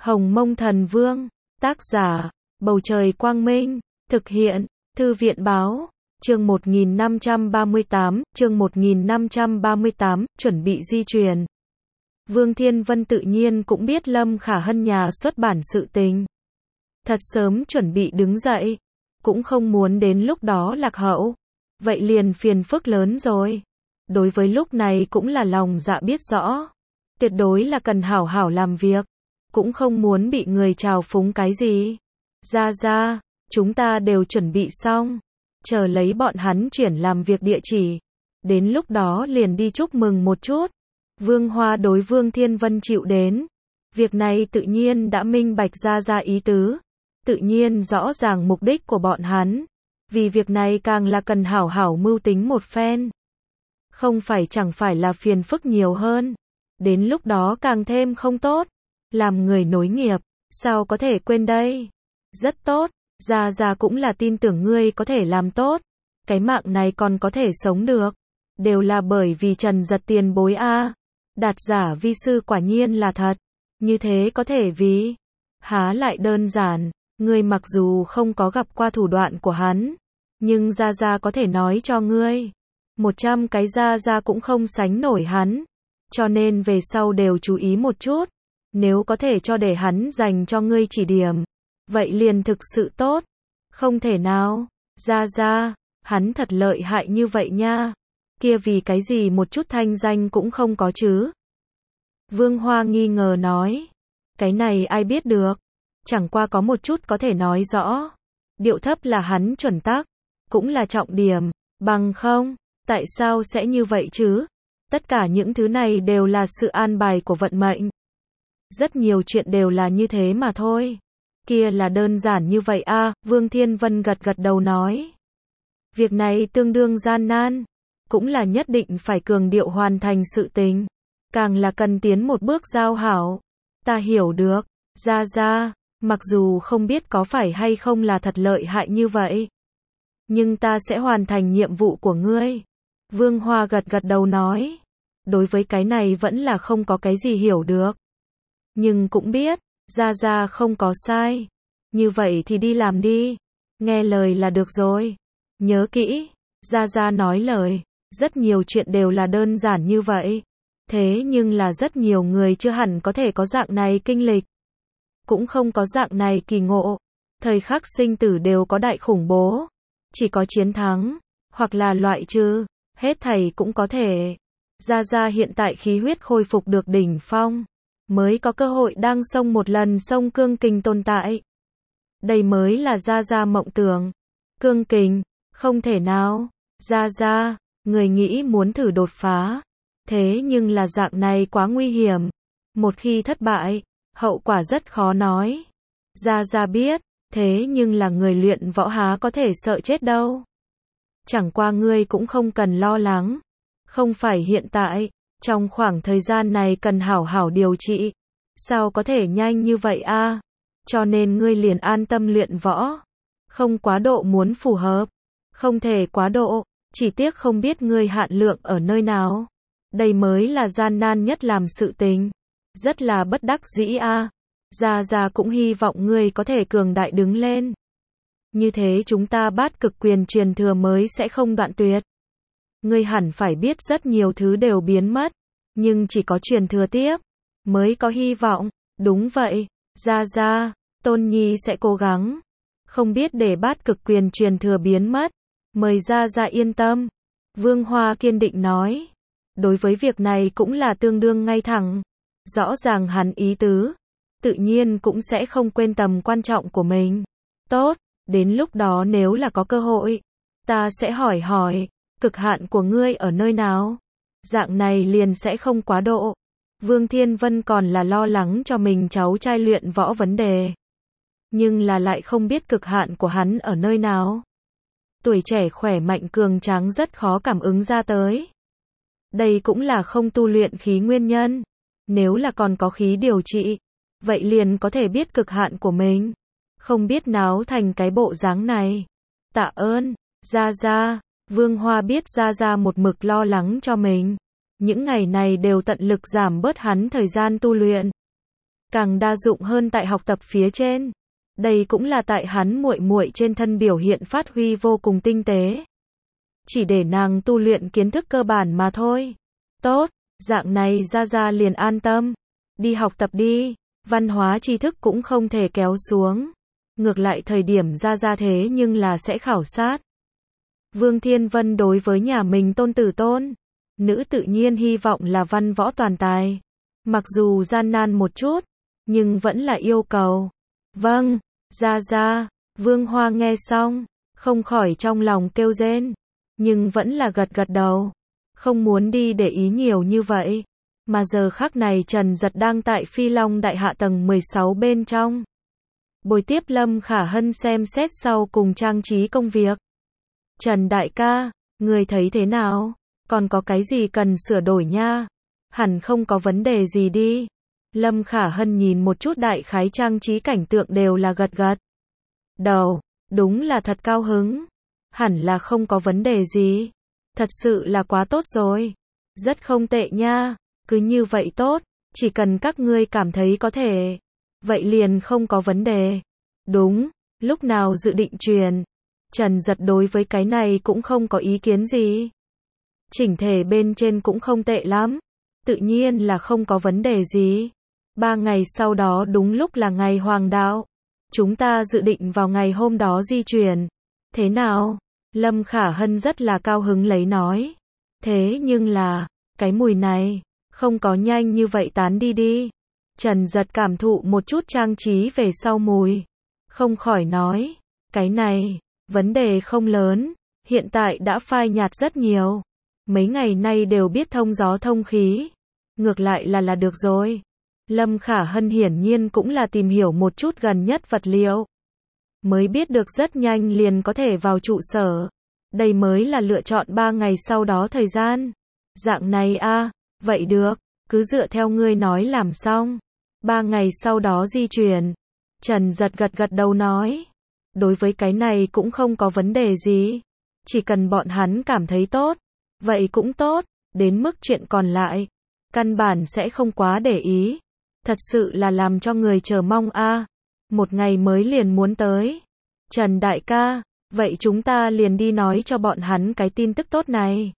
Hồng Mông Thần Vương, tác giả, Bầu Trời Quang Minh, thực hiện, Thư viện Báo, chương 1538, chuẩn bị di truyền. Vương Thiên Vân tự nhiên cũng biết Lâm Khả Hân nhà xuất bản sự tình. Thật sớm chuẩn bị đứng dậy, cũng không muốn đến lúc đó lạc hậu. Vậy liền phiền phức lớn rồi. Đối với lúc này cũng là lòng dạ biết rõ. Tuyệt đối là cần hảo hảo làm việc. Cũng không muốn bị người trào phúng cái gì. Ra, chúng ta đều chuẩn bị xong. Chờ lấy bọn hắn chuyển làm việc địa chỉ. Đến lúc đó liền đi chúc mừng một chút. Vương Hoa đối Vương Thiên Vân chịu đến. Việc này tự nhiên đã minh bạch ra ý tứ. Tự nhiên rõ ràng mục đích của bọn hắn. Vì việc này càng là cần hảo hảo mưu tính một phen. Không phải chẳng phải là phiền phức nhiều hơn. Đến lúc đó càng thêm không tốt. Làm người nối nghiệp, sao có thể quên đây? Rất tốt, Gia cũng là tin tưởng ngươi có thể làm tốt. Cái mạng này còn có thể sống được. Đều là bởi vì Trần Giật tiền bối a. Đạt giả vi sư quả nhiên là thật. Như thế có thể vì. Há lại đơn giản, ngươi mặc dù không có gặp qua thủ đoạn của hắn. Nhưng Gia có thể nói cho ngươi. 100 cái Gia cũng không sánh nổi hắn. Cho nên về sau đều chú ý một chút. Nếu có thể cho để hắn dành cho ngươi chỉ điểm. Vậy liền thực sự tốt. Không thể nào. Gia, hắn thật lợi hại như vậy nha. Kia vì cái gì một chút thanh danh cũng không có chứ. Vương Hoa nghi ngờ nói. Cái này ai biết được. Chẳng qua có một chút có thể nói rõ. Điệu thấp là hắn chuẩn tắc. Cũng là trọng điểm. Bằng không. Tại sao sẽ như vậy chứ? Tất cả những thứ này đều là sự an bài của vận mệnh. Rất nhiều chuyện đều là như thế mà thôi. Kia là đơn giản như vậy a. Vương Thiên Vân gật đầu nói. Việc này tương đương gian nan. Cũng là nhất định phải cường điệu hoàn thành sự tình. Càng là cần tiến một bước giao hảo. Ta hiểu được. Ra, mặc dù không biết có phải hay không là thật lợi hại như vậy. Nhưng ta sẽ hoàn thành nhiệm vụ của ngươi. Vương Hoa gật đầu nói. Đối với cái này vẫn là không có cái gì hiểu được. Nhưng cũng biết, Gia không có sai. Như vậy thì đi làm đi. Nghe lời là được rồi. Nhớ kỹ, Gia nói lời. Rất nhiều chuyện đều là đơn giản như vậy. Thế nhưng là rất nhiều người chưa hẳn có thể có dạng này kinh lịch. Cũng không có dạng này kỳ ngộ. Thời khắc sinh tử đều có đại khủng bố. Chỉ có chiến thắng, hoặc là loại trừ, hết thảy cũng có thể. Gia hiện tại khí huyết khôi phục được đỉnh phong. Mới có cơ hội đang xông một lần xông cương kình tồn tại. Đây mới là Gia mộng tưởng. Cương kình, không thể nào. Gia, người nghĩ muốn thử đột phá. Thế nhưng là dạng này quá nguy hiểm. Một khi thất bại, hậu quả rất khó nói. Gia biết, thế nhưng là người luyện võ há có thể sợ chết đâu. Chẳng qua ngươi cũng không cần lo lắng. Không phải hiện tại. Trong khoảng thời gian này cần hảo hảo điều trị. Sao có thể nhanh như vậy a? Cho nên ngươi liền an tâm luyện võ. Không quá độ muốn phù hợp. Không thể quá độ. Chỉ tiếc không biết ngươi hạn lượng ở nơi nào. Đây mới là gian nan nhất làm sự tình. Rất là bất đắc dĩ a. Gia cũng hy vọng ngươi có thể cường đại đứng lên. Như thế chúng ta Bát Cực Quyền truyền thừa mới sẽ không đoạn tuyệt. Ngươi hẳn phải biết rất nhiều thứ đều biến mất. Nhưng chỉ có truyền thừa tiếp. Mới có hy vọng. Đúng vậy. Gia, Tôn Nhi sẽ cố gắng. Không biết để Bát Cực Quyền truyền thừa biến mất. Mời Gia yên tâm. Vương Hoa kiên định nói. Đối với việc này cũng là tương đương ngay thẳng. Rõ ràng hắn ý tứ. Tự nhiên cũng sẽ không quên tầm quan trọng của mình. Tốt. Đến lúc đó nếu là có cơ hội. Ta sẽ hỏi. Cực hạn của ngươi ở nơi nào? Dạng này liền sẽ không quá độ. Vương Thiên Vân còn là lo lắng cho mình cháu trai luyện võ vấn đề. Nhưng là lại không biết cực hạn của hắn ở nơi nào. Tuổi trẻ khỏe mạnh cường tráng rất khó cảm ứng ra tới. Đây cũng là không tu luyện khí nguyên nhân. Nếu là còn có khí điều trị, vậy liền có thể biết cực hạn của mình. Không biết náo thành cái bộ dáng này. Tạ ơn, Gia. Vương Hoa biết Gia một mực lo lắng cho mình. Những ngày này đều tận lực giảm bớt hắn thời gian tu luyện. càng đa dụng hơn tại học tập phía trên. Đây cũng là tại hắn muội muội trên thân biểu hiện phát huy vô cùng tinh tế. Chỉ để nàng tu luyện kiến thức cơ bản mà thôi. Tốt, dạng này Gia Gia liền an tâm. Đi học tập đi, văn hóa tri thức cũng không thể kéo xuống. Ngược lại thời điểm Gia Gia thế nhưng là sẽ khảo sát. Vương Thiên Vân đối với nhà mình tôn tử tôn nữ tự nhiên hy vọng là văn võ toàn tài. Mặc dù gian nan một chút, nhưng vẫn là yêu cầu. Vâng, Gia Gia. Vương Hoa nghe xong, không khỏi trong lòng kêu rên, nhưng vẫn là gật gật đầu. Không muốn đi để ý nhiều như vậy. Mà giờ khắc này Trần Giật đang tại Phi Long Đại Hạ tầng 16 bên trong. Bồi tiếp Lâm Khả Hân xem xét sau cùng trang trí công việc. Trần đại ca, người thấy thế nào? Còn có cái gì cần sửa đổi nha? Hẳn không có vấn đề gì đi. Lâm Khả Hân nhìn một chút đại khái trang trí cảnh tượng đều là gật gật đầu. Đúng là thật cao hứng. Hẳn là không có vấn đề gì. Thật sự là quá tốt rồi. Rất không tệ nha. Cứ như vậy tốt. Chỉ cần các ngươi cảm thấy có thể. Vậy liền không có vấn đề. Đúng, lúc nào dự định truyền. Trần Giật đối với cái này cũng không có ý kiến gì. Chỉnh thể bên trên cũng không tệ lắm. Tự nhiên là không có vấn đề gì. 3 ngày sau đó đúng lúc là ngày hoàng đạo. Chúng ta dự định vào ngày hôm đó di chuyển. Thế nào? Lâm Khả Hân rất là cao hứng lấy nói. Thế nhưng là, cái mùi này, không có nhanh như vậy tán đi đi. Trần Giật cảm thụ một chút trang trí về sau mùi. Không khỏi nói, cái này, vấn đề không lớn, hiện tại đã phai nhạt rất nhiều. Mấy ngày nay đều biết thông gió thông khí. Ngược lại là được rồi. Lâm Khả Hân hiển nhiên cũng là tìm hiểu một chút gần nhất vật liệu. Mới biết được rất nhanh liền có thể vào trụ sở. Đây mới là lựa chọn 3 ngày sau đó thời gian. Dạng này a, vậy được, cứ dựa theo ngươi nói làm xong. 3 ngày sau đó di chuyển. Trần Giật gật gật đầu nói. Đối với cái này cũng không có vấn đề gì. Chỉ cần bọn hắn cảm thấy tốt. Vậy cũng tốt, đến mức chuyện còn lại. Căn bản sẽ không quá để ý. Thật sự là làm cho người chờ mong a. Một ngày mới liền muốn tới. Trần đại ca, vậy chúng ta liền đi nói cho bọn hắn cái tin tức tốt này.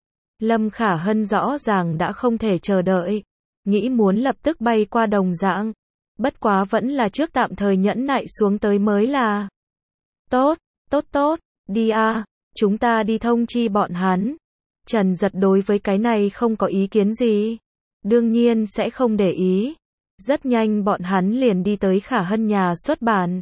Lâm Khả Hân rõ ràng đã không thể chờ đợi. Nghĩ muốn lập tức bay qua đồng dạng. Bất quá vẫn là trước tạm thời nhẫn nại xuống tới mới là. Tốt, tốt, đi a, chúng ta đi thông chi bọn hắn. Trần Giật đối với cái này không có ý kiến gì. Đương nhiên sẽ không để ý. Rất nhanh bọn hắn liền đi tới Khả Hân nhà xuất bản.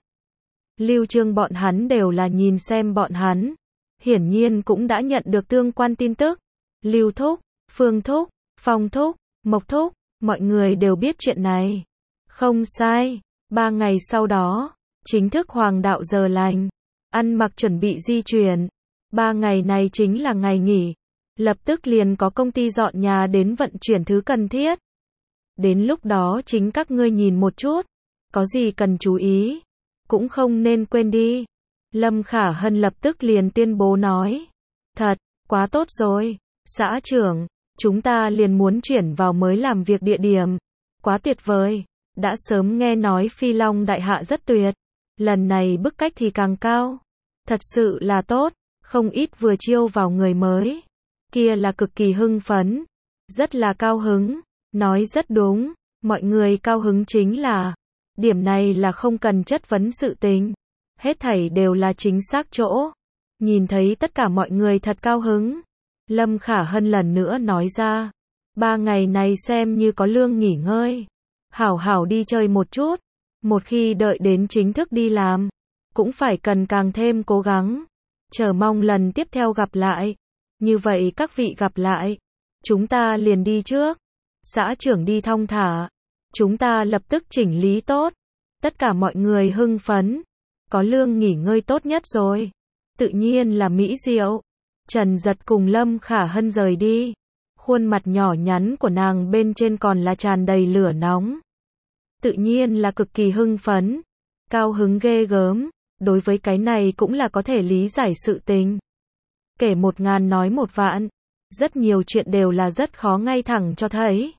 Lưu Trương bọn hắn đều là nhìn xem bọn hắn. Hiển nhiên cũng đã nhận được tương quan tin tức. Lưu Thúc, Phương Thúc, Phong Thúc, Mộc Thúc, mọi người đều biết chuyện này. Không sai, 3 ngày sau đó, chính thức hoàng đạo giờ lành. Ăn mặc chuẩn bị di chuyển. 3 ngày này chính là ngày nghỉ. Lập tức liền có công ty dọn nhà đến vận chuyển thứ cần thiết. Đến lúc đó chính các ngươi nhìn một chút. Có gì cần chú ý. Cũng không nên quên đi. Lâm Khả Hân lập tức liền tuyên bố nói. Thật, quá tốt rồi. Xã trưởng, chúng ta liền muốn chuyển vào mới làm việc địa điểm. Quá tuyệt vời. Đã sớm nghe nói Phi Long Đại Hạ rất tuyệt. Lần này bức cách thì càng cao. Thật sự là tốt. Không ít vừa chiêu vào người mới. Kia là cực kỳ hưng phấn. Rất là cao hứng. Nói rất đúng. Mọi người cao hứng chính là. Điểm này là không cần chất vấn sự tình. Hết thảy đều là chính xác chỗ. Nhìn thấy tất cả mọi người thật cao hứng. Lâm Khả Hân lần nữa nói ra. 3 ngày này xem như có lương nghỉ ngơi. Hảo hảo đi chơi một chút. Một khi đợi đến chính thức đi làm. Cũng phải cần càng thêm cố gắng. Chờ mong lần tiếp theo gặp lại. Như vậy các vị gặp lại. Chúng ta liền đi trước. Xã trưởng đi thong thả. Chúng ta lập tức chỉnh lý tốt. Tất cả mọi người hưng phấn. Có lương nghỉ ngơi tốt nhất rồi. Tự nhiên là mỹ diệu. Trần Giật cùng Lâm Khả Hân rời đi. Khuôn mặt nhỏ nhắn của nàng bên trên còn là tràn đầy lửa nóng. Tự nhiên là cực kỳ hưng phấn. Cao hứng ghê gớm. Đối với cái này cũng là có thể lý giải sự tình. Kể 1000 nói 1 vạn. Rất nhiều chuyện đều là rất khó ngay thẳng cho thấy.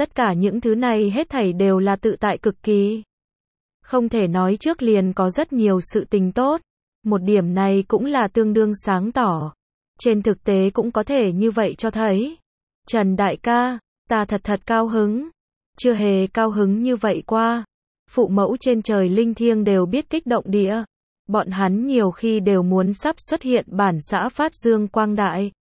Tất cả những thứ này hết thảy đều là tự tại cực kỳ. Không thể nói trước liền có rất nhiều sự tình tốt. Một điểm này cũng là tương đương sáng tỏ. Trên thực tế cũng có thể như vậy cho thấy. Trần đại ca, ta thật cao hứng. Chưa hề cao hứng như vậy qua. Phụ mẫu trên trời linh thiêng đều biết kích động địa. Bọn hắn nhiều khi đều muốn sắp xuất hiện bản xã phát dương quang đại.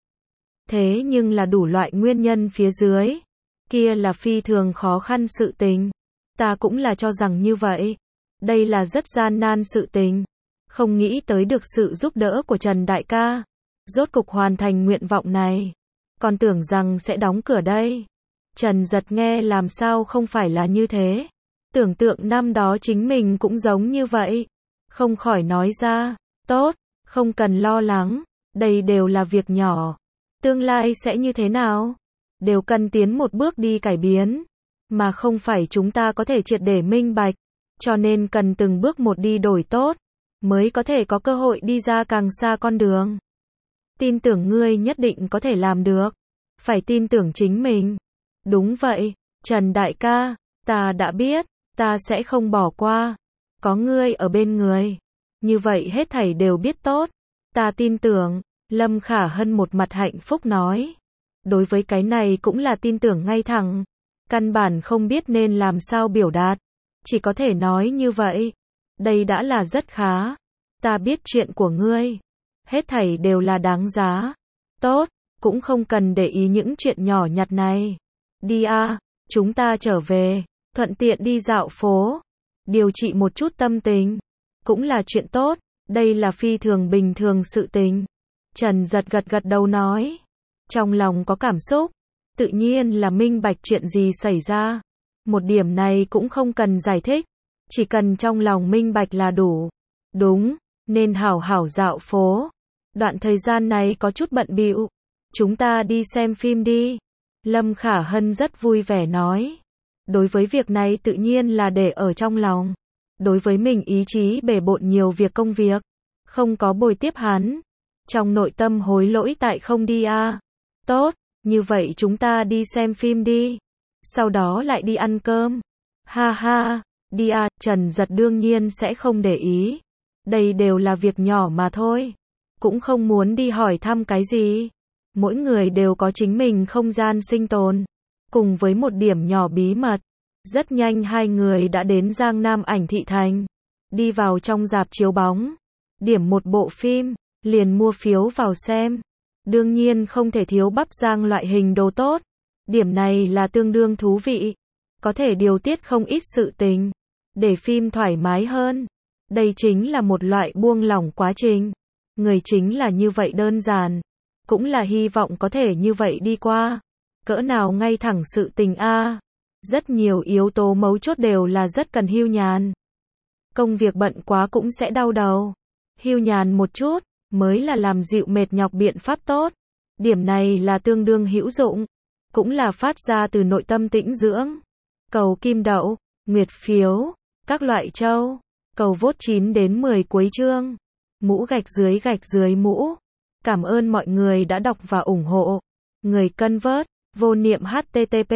Thế nhưng là đủ loại nguyên nhân phía dưới. Kia là phi thường khó khăn sự tình. Ta cũng là cho rằng như vậy. Đây là rất gian nan sự tình. Không nghĩ tới được sự giúp đỡ của Trần đại ca. Rốt cục hoàn thành nguyện vọng này. Còn tưởng rằng sẽ đóng cửa đây. Trần Giật nghe làm sao không phải là như thế. Tưởng tượng năm đó chính mình cũng giống như vậy. Không khỏi nói ra, tốt, không cần lo lắng, đây đều là việc nhỏ. Tương lai sẽ như thế nào? Đều cần tiến một bước đi cải biến. Mà không phải chúng ta có thể triệt để minh bạch. Cho nên cần từng bước một đi đổi tốt. Mới có thể có cơ hội đi ra càng xa con đường. Tin tưởng ngươi nhất định có thể làm được. Phải tin tưởng chính mình. Đúng vậy, Trần đại ca, ta đã biết, ta sẽ không bỏ qua. Có ngươi ở bên người. Như vậy hết thảy đều biết tốt. Ta tin tưởng, Lâm Khả Hân một mặt hạnh phúc nói. Đối với cái này cũng là tin tưởng ngay thẳng. Căn bản không biết nên làm sao biểu đạt. Chỉ có thể nói như vậy. Đây đã là rất khá. Ta biết chuyện của ngươi. Hết thảy đều là đáng giá. Tốt, cũng không cần để ý những chuyện nhỏ nhặt này. Đi a, chúng ta trở về. Thuận tiện đi dạo phố. Điều trị một chút tâm tình. Cũng là chuyện tốt. Đây là phi thường bình thường sự tình. Trần Giật gật đầu nói. Trong lòng có cảm xúc. Tự nhiên là minh bạch chuyện gì xảy ra. Một điểm này cũng không cần giải thích. Chỉ cần trong lòng minh bạch là đủ. Đúng, nên hảo hảo dạo phố. Đoạn thời gian này có chút bận bịu. Chúng ta đi xem phim đi. Lâm Khả Hân rất vui vẻ nói. Đối với việc này tự nhiên là để ở trong lòng. Đối với mình ý chí bề bộn nhiều việc công việc. Không có bồi tiếp hắn. Trong nội tâm hối lỗi tại không đi a. Tốt, như vậy chúng ta đi xem phim đi. Sau đó lại đi ăn cơm. Ha ha, đi a. Trần Giật đương nhiên sẽ không để ý. Đây đều là việc nhỏ mà thôi. Cũng không muốn đi hỏi thăm cái gì. Mỗi người đều có chính mình không gian sinh tồn. Cùng với một điểm nhỏ bí mật. Rất nhanh hai người đã đến Giang Nam Ảnh Thị Thành. Đi vào trong rạp chiếu bóng. Điểm một bộ phim. Liền mua phiếu vào xem. Đương nhiên không thể thiếu bắp rang loại hình đồ tốt. Điểm này là tương đương thú vị. Có thể điều tiết không ít sự tình. Để phim thoải mái hơn. Đây chính là một loại buông lỏng quá trình. Người chính là như vậy đơn giản. Cũng là hy vọng có thể như vậy đi qua. Cỡ nào ngay thẳng sự tình a. Rất nhiều yếu tố mấu chốt đều là rất cần hưu nhàn. Công việc bận quá cũng sẽ đau đầu. Hưu nhàn một chút, mới là làm dịu mệt nhọc biện pháp tốt. Điểm này là tương đương hữu dụng. Cũng là phát ra từ nội tâm tĩnh dưỡng. Cầu kim đậu, nguyệt phiếu, các loại châu. Cầu vote 9 đến 10 cuối chương. Mũ gạch dưới mũ. Cảm ơn mọi người đã đọc và ủng hộ. Người cân vớt, vô niệm http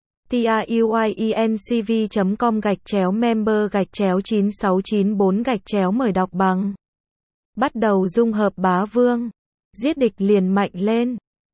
tiuyecnv.com/member/9694 mời đọc bằng. Bắt đầu dung hợp bá vương. Giết địch liền mạnh lên.